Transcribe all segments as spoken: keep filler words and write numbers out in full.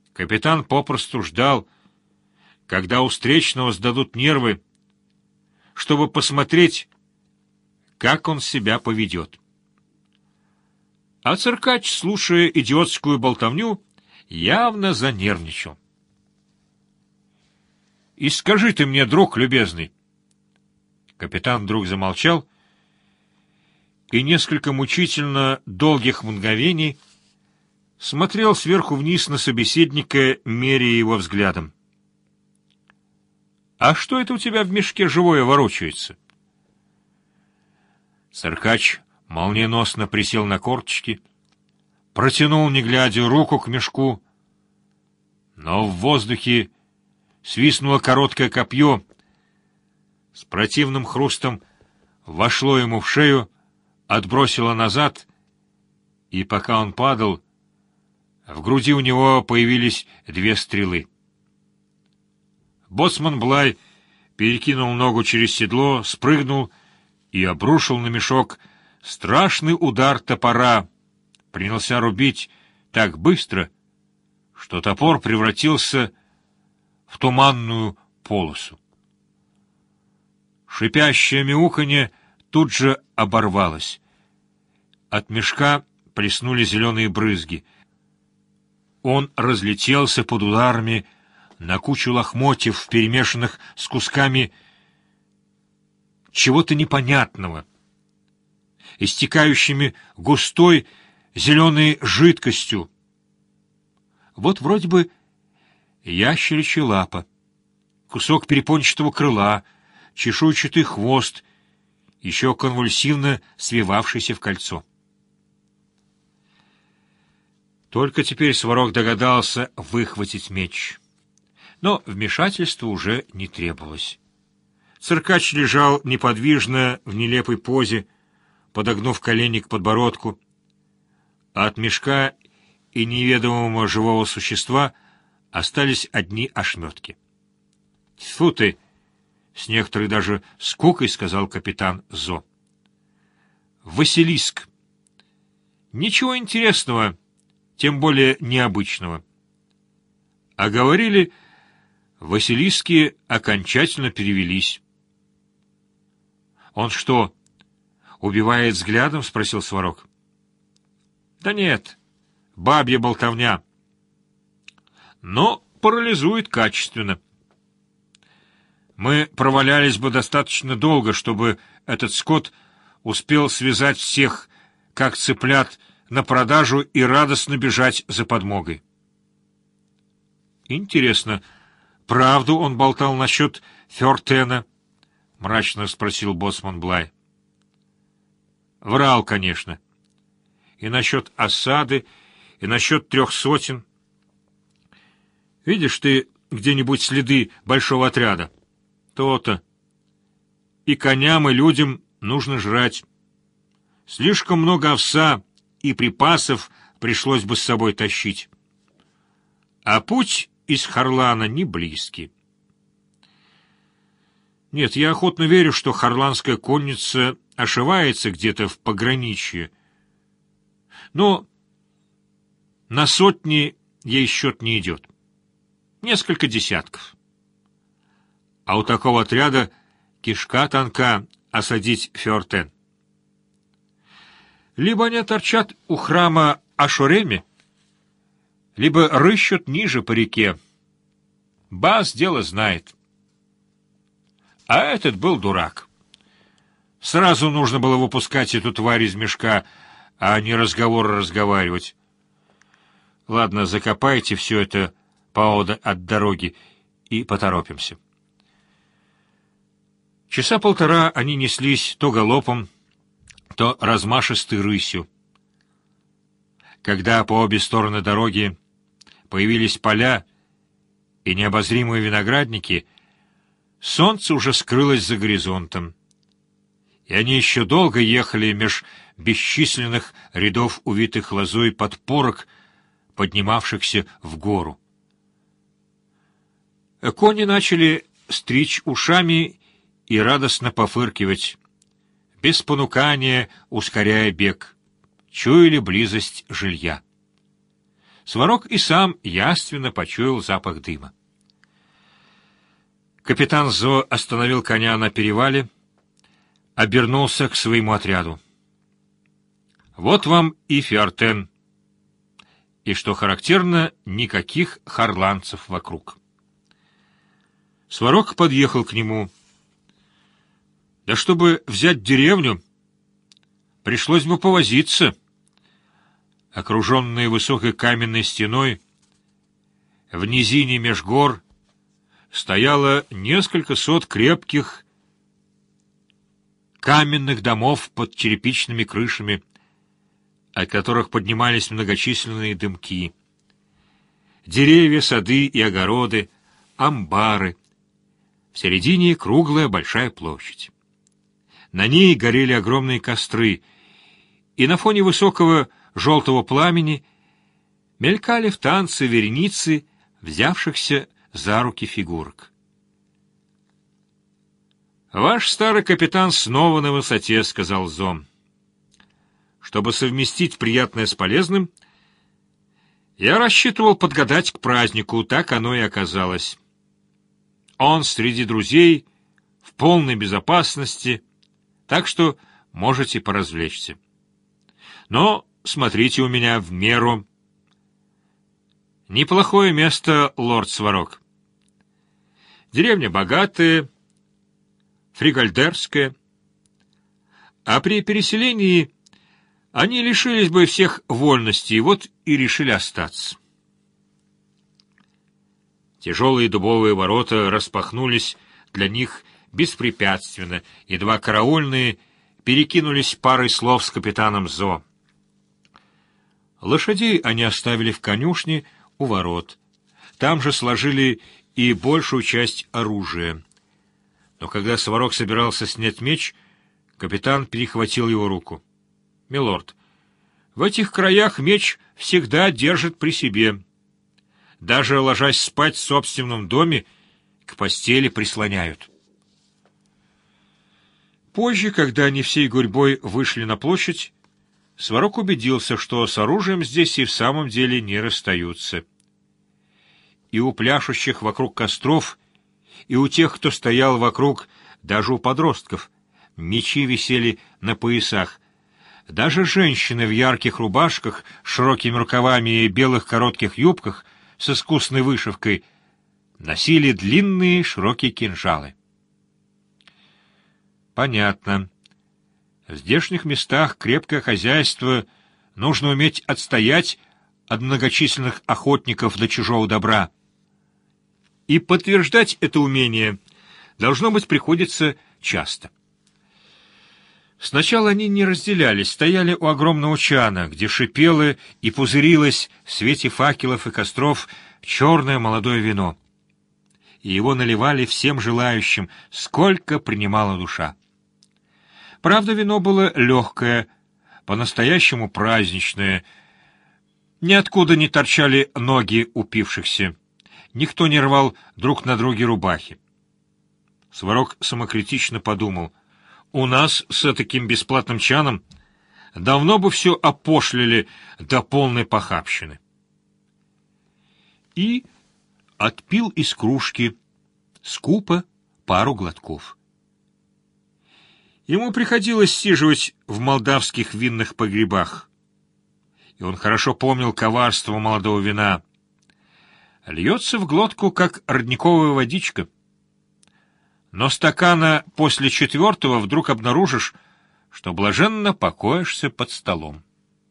Капитан попросту ждал, когда у встречного сдадут нервы, чтобы посмотреть, как он себя поведет. А циркач, слушая идиотскую болтовню, явно занервничал. «И скажи ты мне, друг любезный...» Капитан вдруг замолчал и несколько мучительно долгих мгновений смотрел сверху вниз на собеседника, меряя его взглядом. «А что это у тебя в мешке живое ворочается?» Циркач молниеносно присел на корточки, протянул, не глядя, руку к мешку, но в воздухе свистнуло короткое копье, с противным хрустом вошло ему в шею, отбросило назад, и пока он падал, в груди у него появились две стрелы. Боцман Блай перекинул ногу через седло, спрыгнул и обрушил на мешок страшный удар топора, принялся рубить так быстро, что топор превратился в туманную полосу. Шипящее мяуканье тут же оборвалось. От мешка плеснули зеленые брызги. Он разлетелся под ударами на кучу лохмотьев, перемешанных с кусками чего-то непонятного, истекающими густой зеленой жидкостью. Вот вроде бы ящеричья лапа, кусок перепончатого крыла, чешуйчатый хвост, еще конвульсивно свивавшийся в кольцо. Только теперь Сварог догадался выхватить меч. Но вмешательства уже не требовалось. Циркач лежал неподвижно в нелепой позе, подогнув колени к подбородку, а от мешка и неведомого живого существа остались одни ошметки. — Тьфу ты! — с некоторой даже скукой сказал капитан Зо. — Василиск! Ничего интересного, тем более необычного. А говорили, Василиски окончательно перевелись. — Он что, убивает взглядом? — спросил Сварог. — Да нет, бабья болтовня. Но парализует качественно. Мы провалялись бы достаточно долго, чтобы этот скот успел связать всех, как цыплят, на продажу и радостно бежать за подмогой. Интересно, правду он болтал насчет Фёртена? — мрачно спросил боцман Блай. Врал, конечно. И насчет осады, и насчет трех сотен. Видишь ты где-нибудь следы большого отряда? То-то. И коням, и людям нужно жрать. Слишком много овса и припасов пришлось бы с собой тащить. А путь из Харлана не близкий. Нет, я охотно верю, что харланская конница ошивается где-то в пограничье. Но на сотни ей счет не идет. Несколько десятков. А у такого отряда кишка тонка осадить Фёртен. Либо они торчат у храма Ашуреме, либо рыщут ниже по реке. Бас дело знает. А этот был дурак. Сразу нужно было выпускать эту тварь из мешка, а не разговоры разговаривать. Ладно, закопайте все это поодаль от дороги и поторопимся. Часа полтора они неслись то галопом, то размашистой рысью. Когда по обе стороны дороги появились поля и необозримые виноградники, солнце уже скрылось за горизонтом, и они еще долго ехали меж бесчисленных рядов увитых лозой подпорок, поднимавшихся в гору. Кони начали стричь ушами и радостно пофыркивать, без понукания ускоряя бег, чуяли близость жилья. Сварог и сам явственно почуял запах дыма. Капитан Зо остановил коня на перевале, обернулся к своему отряду. «Вот вам и Фиортен. И, что характерно, никаких харландцев вокруг». Сварог подъехал к нему. «Да чтобы взять деревню, пришлось бы повозиться». Окруженные высокой каменной стеной, в низине меж гор стояло несколько сот крепких каменных домов под черепичными крышами, от которых поднимались многочисленные дымки. Деревья, сады и огороды, амбары. В середине круглая большая площадь. На ней горели огромные костры, и на фоне высокого желтого пламени мелькали в танце вереницы взявшихся за руки фигурок. «Ваш старый капитан снова на высоте», — сказал Зом. «Чтобы совместить приятное с полезным, я рассчитывал подгадать к празднику, так оно и оказалось. Он среди друзей, в полной безопасности, так что можете поразвлечься. Но смотрите у меня в меру. Неплохое место, лорд Сварог. Деревня богатая, фригальдерская, а при переселении они лишились бы всех вольностей, вот и решили остаться». Тяжелые дубовые ворота распахнулись для них беспрепятственно, и два караульные перекинулись парой слов с капитаном Зо. Лошадей они оставили в конюшне у ворот. Там же сложили и большую часть оружия. Но когда Сварог собирался снять меч, капитан перехватил его руку. «Милорд, в этих краях меч всегда держит при себе. Даже ложась спать в собственном доме, к постели прислоняют». Позже, когда они всей гурьбой вышли на площадь, Сварог убедился, что с оружием здесь и в самом деле не расстаются. И у пляшущих вокруг костров, и у тех, кто стоял вокруг, даже у подростков, мечи висели на поясах. Даже женщины в ярких рубашках с широкими рукавами и белых коротких юбках с искусной вышивкой носили длинные широкие кинжалы. Понятно. В здешних местах крепкое хозяйство нужно уметь отстоять от многочисленных охотников до чужого добра. И подтверждать это умение, должно быть, приходится часто. Сначала они не разделялись, стояли у огромного чана, где шипело и пузырилось в свете факелов и костров черное молодое вино. И его наливали всем желающим, сколько принимала душа. Правда, вино было легкое, по-настоящему праздничное. Ниоткуда не торчали ноги упившихся. Никто не рвал друг на друге рубахи. Сварог самокритично подумал: у нас с таким бесплатным чаном давно бы все опошлили до полной похабщины. И отпил из кружки скупо пару глотков. Ему приходилось сиживать в молдавских винных погребах, и он хорошо помнил коварство молодого вина. Льется в глотку, как родниковая водичка. Но стакана после четвертого вдруг обнаружишь, что блаженно покоишься под столом.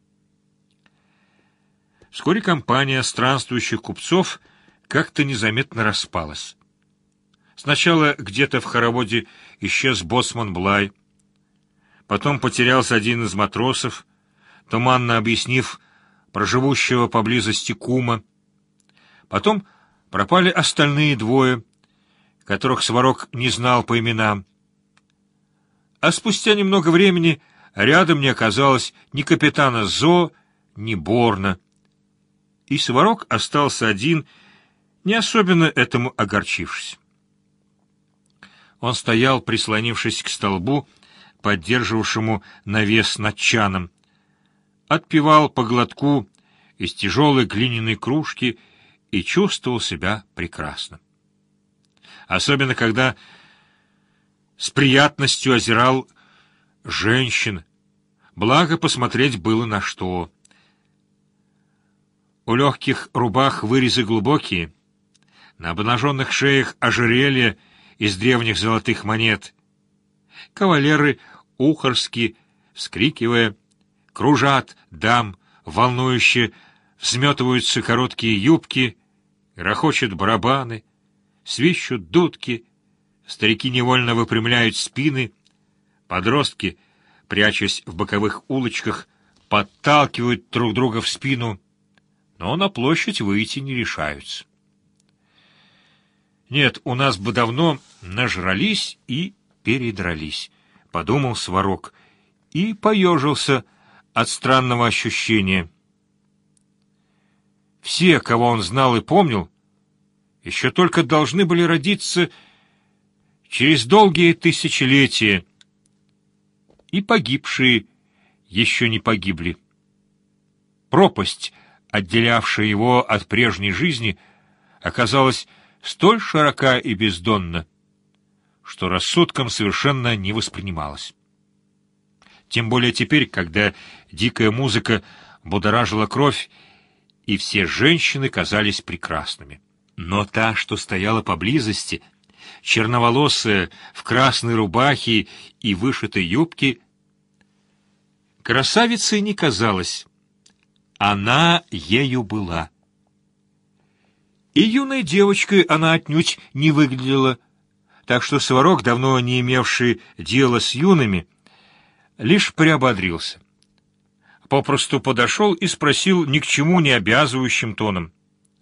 Вскоре компания странствующих купцов как-то незаметно распалась. Сначала где-то в хороводе исчез боцман Блай, потом потерялся один из матросов, туманно объяснив про живущего поблизости кума. Потом пропали остальные двое, которых Сварог не знал по именам. А спустя немного времени рядом не оказалось ни капитана Зо, ни Борна. И Сварог остался один, не особенно этому огорчившись. Он стоял, прислонившись к столбу, поддерживавшему навес над чаном, отпивал по глотку из тяжелой глиняной кружки и чувствовал себя прекрасно. Особенно, когда с приятностью озирал женщин, благо посмотреть было на что. У легких рубах вырезы глубокие, на обнаженных шеях ожерелья из древних золотых монет. Кавалеры ухарски, вскрикивая, кружат дам, волнующе взметываются короткие юбки, грохочут барабаны, свищут дудки, старики невольно выпрямляют спины, подростки, прячась в боковых улочках, подталкивают друг друга в спину, но на площадь выйти не решаются. Нет, у нас бы давно нажрались и передрались, — подумал Сварог и поежился от странного ощущения. Все, кого он знал и помнил, еще только должны были родиться через долгие тысячелетия, и погибшие еще не погибли. Пропасть, отделявшая его от прежней жизни, оказалась столь широка и бездонна, что рассудком совершенно не воспринималась. Тем более теперь, когда дикая музыка будоражила кровь, и все женщины казались прекрасными. Но та, что стояла поблизости, черноволосая, в красной рубахе и вышитой юбке, красавицей не казалась. Она ею была. И юной девочкой она отнюдь не выглядела, так что Сварог, давно не имевший дела с юными, лишь приободрился. Попросту подошел и спросил ни к чему не обязывающим тоном: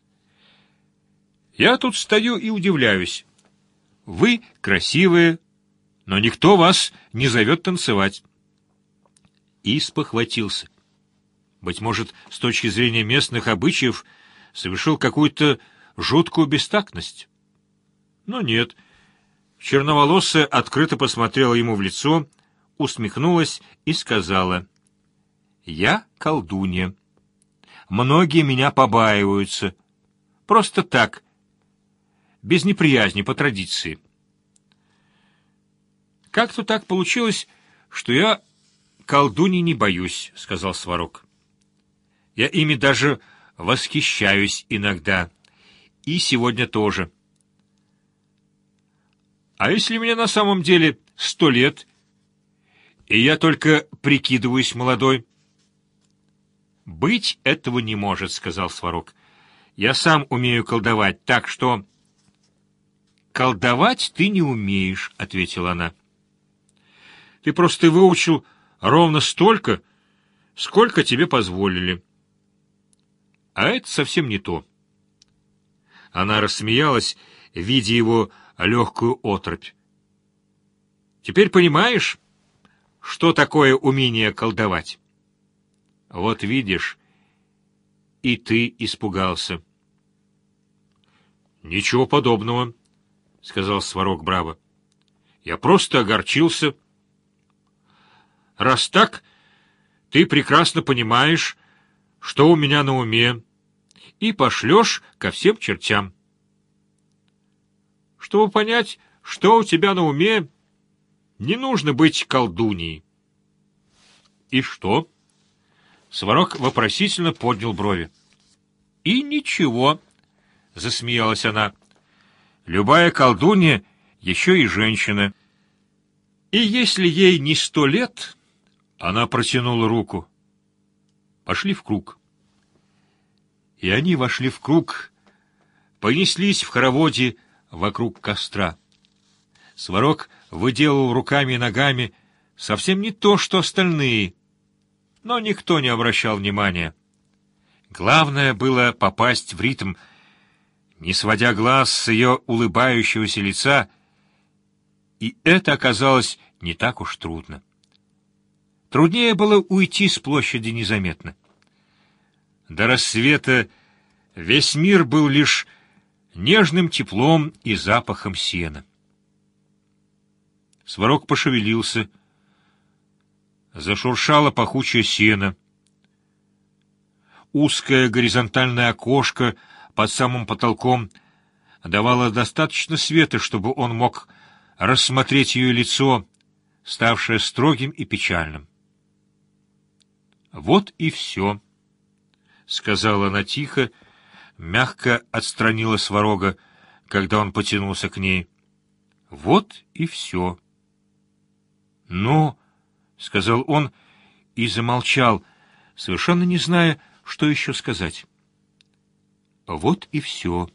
«Я тут стою и удивляюсь. Вы красивые, но никто вас не зовет танцевать». И спохватился. Быть может, с точки зрения местных обычаев, совершил какую-то жуткую бестактность. Но нет. Черноволосая открыто посмотрела ему в лицо, усмехнулась и сказала: «Я колдунья. Многие меня побаиваются. Просто так, без неприязни, по традиции. Как-то так получилось, что я колдуньи не боюсь», — сказал Сварог. «Я ими даже восхищаюсь иногда, и сегодня тоже. А если мне на самом деле сто лет, и я только прикидываюсь молодой?» «Быть этого не может», — сказал Сварог. «Я сам умею колдовать, так что...» «Колдовать ты не умеешь», — ответила она. «Ты просто выучил ровно столько, сколько тебе позволили. А это совсем не то». Она рассмеялась, видя его легкую оторопь. «Теперь понимаешь, что такое умение колдовать? Вот видишь, и ты испугался». «Ничего подобного», — сказал Сварог браво. «Я просто огорчился. Раз так, ты прекрасно понимаешь, что у меня на уме, и пошлешь ко всем чертям. Чтобы понять, что у тебя на уме, не нужно быть колдуньей». «И что?» Сварог вопросительно поднял брови. «И ничего», — засмеялась она. «Любая колдунья еще и женщина. И если ей не сто лет...» Она протянула руку. «Пошли в круг». И они вошли в круг, понеслись в хороводе вокруг костра. Сварог выделывал руками и ногами совсем не то, что остальные, но никто не обращал внимания. Главное было попасть в ритм, не сводя глаз с ее улыбающегося лица, и это оказалось не так уж трудно. Труднее было уйти с площади незаметно. До рассвета весь мир был лишь нежным теплом и запахом сена. Сварог пошевелился, зашуршало пахучее сено. узкое горизонтальное окошко под самым потолком давало достаточно света, чтобы он мог рассмотреть ее лицо, ставшее строгим и печальным. «Вот и все», — сказала она тихо, мягко отстранила Сварога, когда он потянулся к ней. «Вот и все». «Ну», — сказал он и замолчал, совершенно не зная, что еще сказать. «Вот и все.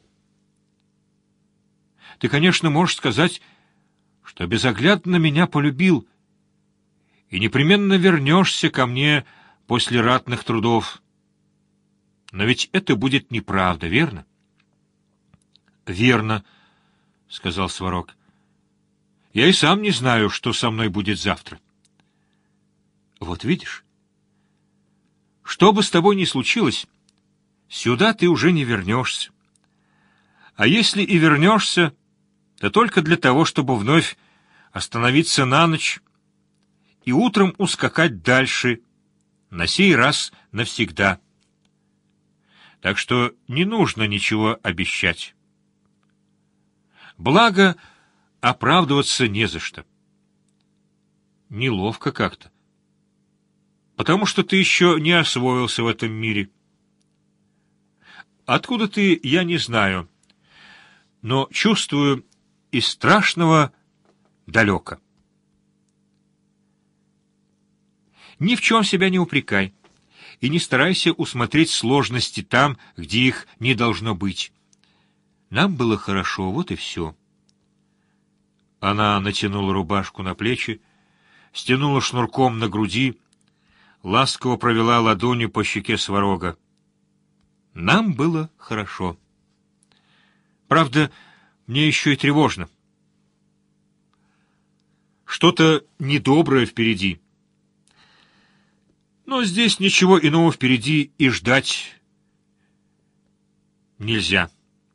Ты, конечно, можешь сказать, что безоглядно меня полюбил, и непременно вернешься ко мне после ратных трудов. Но ведь это будет неправда, верно?» «Верно», — сказал Сварог. «Я и сам не знаю, что со мной будет завтра». «Вот видишь, что бы с тобой ни случилось, сюда ты уже не вернешься. А если и вернешься, то только для того, чтобы вновь остановиться на ночь и утром ускакать дальше, на сей раз навсегда. Так что не нужно ничего обещать. Благо, оправдываться не за что. Неловко как-то, потому что ты еще не освоился в этом мире. Откуда ты, я не знаю, но чувствую из страшного далеко. Ни в чем себя не упрекай и не старайся усмотреть сложности там, где их не должно быть. Нам было хорошо, вот и все. Она натянула рубашку на плечи, стянула шнурком на груди, ласково провела ладонью по щеке Сварога. Нам было хорошо. Правда, мне еще и тревожно. Что-то недоброе впереди. Но здесь ничего иного впереди и ждать нельзя.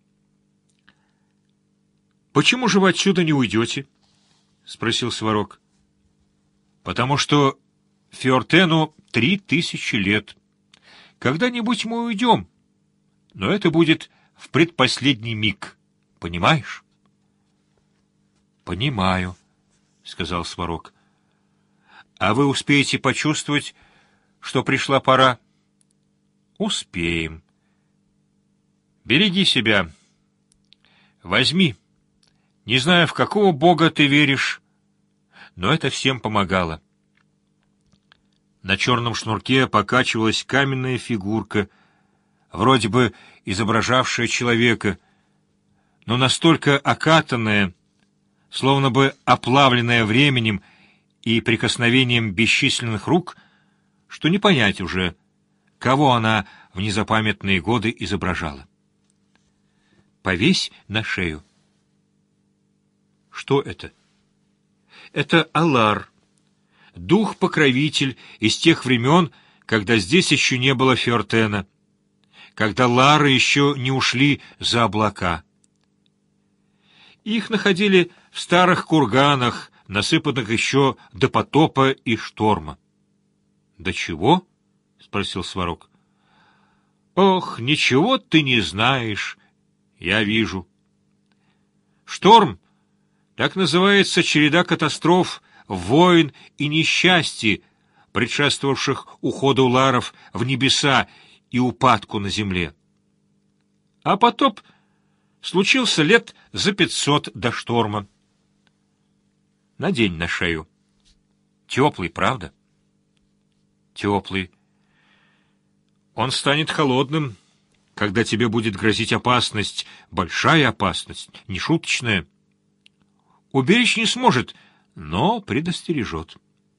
«Почему же вы отсюда не уйдете?» — спросил Сварог. «Потому что Фиортену три тысячи лет. Когда-нибудь мы уйдем, но это будет в предпоследний миг. Понимаешь?» «Понимаю», — сказал Сварог. «А вы успеете почувствовать, что пришла пора?» «Успеем. Береги себя. Возьми. Не знаю, в какого бога ты веришь, но это всем помогало». На черном шнурке покачивалась каменная фигурка, вроде бы изображавшая человека, но настолько окатанная, словно бы оплавленная временем и прикосновением бесчисленных рук, что не понять уже, кого она в незапамятные годы изображала. «Повесь на шею». Что это? Это Алар, дух-покровитель из тех времен, когда здесь еще не было Фиортена, когда лары еще не ушли за облака. Их находили в старых курганах, насыпанных еще до потопа и шторма. — До чего? — спросил Сварог. — Ох, ничего ты не знаешь, я вижу. Шторм — так называется череда катастроф, войн и несчастий, предшествовавших уходу ларов в небеса и упадку на земле. А потоп случился лет за пятьсот до шторма. Надень на шею. Теплый, правда? Теплый. Он станет холодным, когда тебе будет грозить опасность, большая опасность, нешуточная. Уберечь не сможет, но предостережет.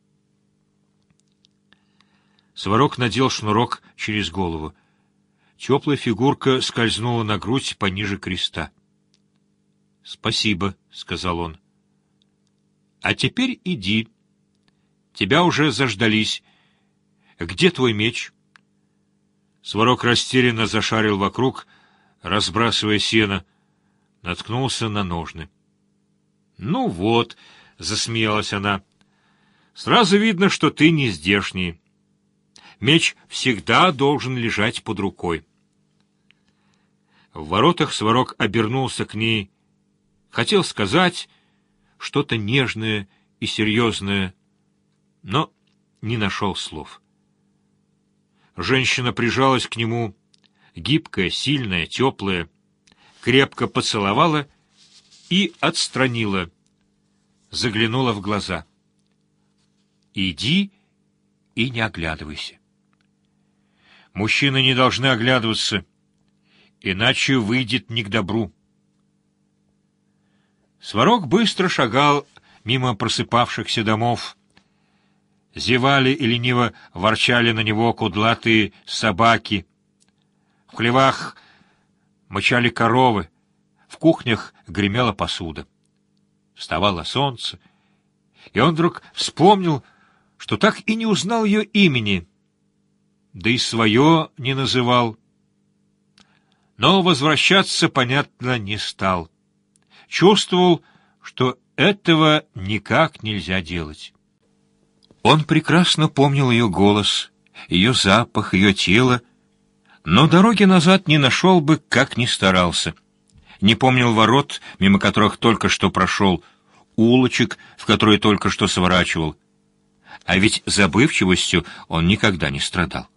Сварог надел шнурок через голову. Теплая фигурка скользнула на грудь пониже креста. — Спасибо, — сказал он. — А теперь иди. Тебя уже заждались. Где твой меч? Сварог растерянно зашарил вокруг, разбрасывая сено, наткнулся на ножны. — Ну вот, — засмеялась она, — сразу видно, что ты не здешний. Меч всегда должен лежать под рукой. В воротах Сварог обернулся к ней, хотел сказать что-то нежное и серьезное, но не нашел слов. Женщина прижалась к нему, гибкая, сильная, теплая, крепко поцеловала и отстранила, заглянула в глаза. «Иди и не оглядывайся». Мужчины не должны оглядываться, иначе выйдет не к добру. Сварог быстро шагал мимо просыпавшихся домов. Зевали и лениво ворчали на него кудлатые собаки. В хлевах мычали коровы, в кухнях гремела посуда. Вставало солнце, и он вдруг вспомнил, что так и не узнал ее имени, да и свое не называл. Но возвращаться, понятно, не стал. Чувствовал, что этого никак нельзя делать. Он прекрасно помнил ее голос, ее запах, ее тело, но дороги назад не нашел бы, как ни старался. Не помнил ворот, мимо которых только что прошел, улочек, в которые только что сворачивал. А ведь забывчивостью он никогда не страдал.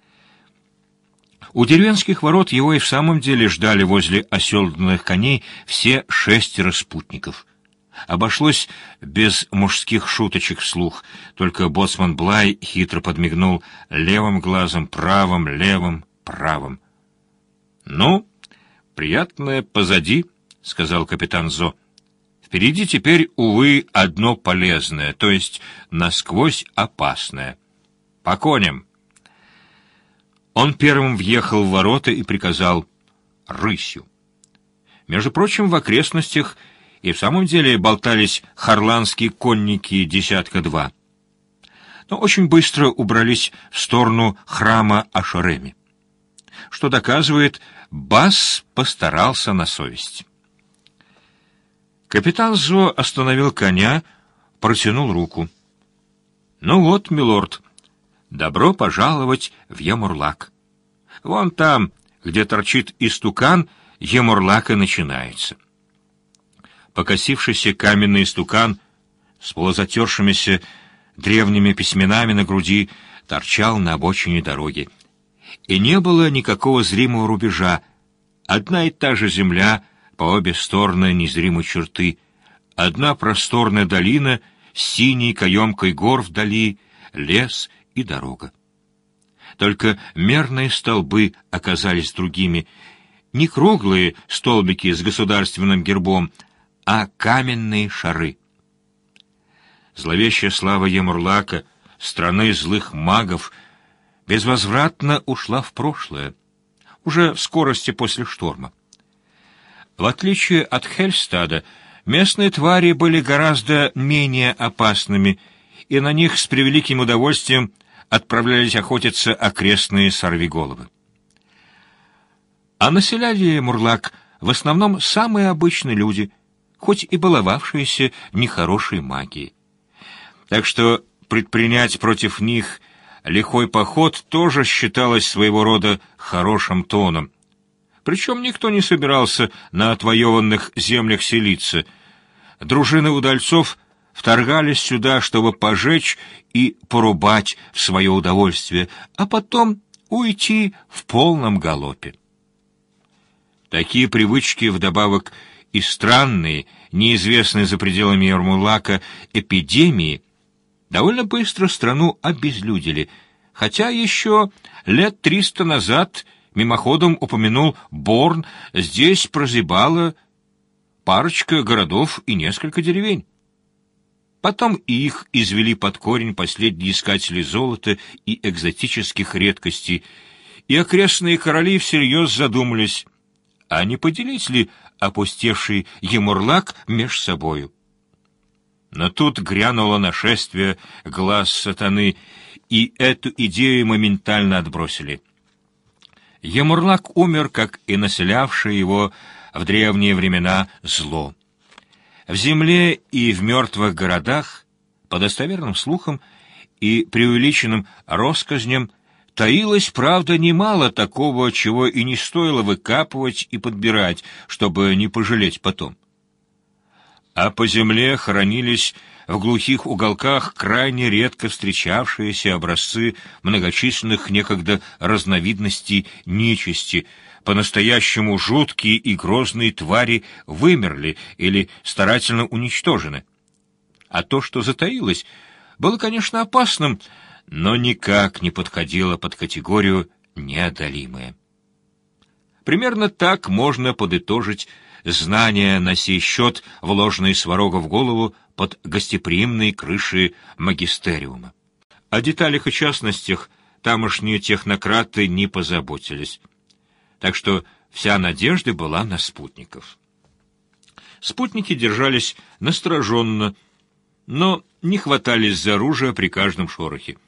У деревенских ворот его и в самом деле ждали возле оседланных коней все шестеро спутников. Обошлось без мужских шуточек вслух, только боцман Блай хитро подмигнул левым глазом, правым, левым, правым. — Ну, приятное позади, — сказал капитан Зо. — Впереди теперь, увы, одно полезное, то есть насквозь опасное. По коням. Он первым въехал в ворота и приказал рысью. Между прочим, в окрестностях и в самом деле болтались харландские конники десятка два. Но очень быстро убрались в сторону храма Ашореми, что доказывает, Бас постарался на совесть. Капитан Зо остановил коня, протянул руку. — Ну вот, милорд, добро пожаловать в Ямурлак. Вон там, где торчит истукан, Ямурлак и начинается. Покосившийся каменный истукан с полузатершимися древними письменами на груди торчал на обочине дороги. И не было никакого зримого рубежа, одна и та же земля по обе стороны незримой черты, одна просторная долина с синей каемкой гор вдали, лес и дорога. Только мерные столбы оказались другими, не круглые столбики с государственным гербом, а каменные шары. Зловещая слава Ямурлака, страны злых магов, безвозвратно ушла в прошлое, уже в скорости после шторма. В отличие от Хельстада, местные твари были гораздо менее опасными, и на них с превеликим удовольствием отправлялись охотиться окрестные сорвиголовы. А населяли Мурлак в основном самые обычные люди, хоть и баловавшиеся нехорошей магией. Так что предпринять против них лихой поход тоже считалось своего рода хорошим тоном. Причем никто не собирался на отвоеванных землях селиться. Дружины удальцов вторгались сюда, чтобы пожечь и порубать в свое удовольствие, а потом уйти в полном галопе. Такие привычки, вдобавок и странные, неизвестные за пределами Ямурлака эпидемии, довольно быстро страну обезлюдили, хотя еще лет триста назад, мимоходом упомянул Борн, здесь прозябала парочка городов и несколько деревень. Потом и их извели под корень последние искатели золота и экзотических редкостей, и окрестные короли всерьез задумались, а не поделить ли опустевший Ямурлак меж собою. Но тут грянуло нашествие глаз сатаны, и эту идею моментально отбросили. Ямурлак умер, как и населявшее его в древние времена зло. В земле и в мертвых городах, по достоверным слухам и преувеличенным россказням, Таилось, правда, немало такого, чего и не стоило выкапывать и подбирать, чтобы не пожалеть потом. А по земле хоронились в глухих уголках крайне редко встречавшиеся образцы многочисленных некогда разновидностей нечисти. По-настоящему жуткие и грозные твари вымерли или старательно уничтожены. А то, что затаилось, было, конечно, опасным, но никак не подходило под категорию «неодолимое». Примерно так можно подытожить знания на сей счет, вложенные Сварога в голову под гостеприимной крышей магистериума. О деталях и частностях тамошние технократы не позаботились, так что вся надежда была на спутников. Спутники держались настороженно, но не хватались за оружие при каждом шорохе.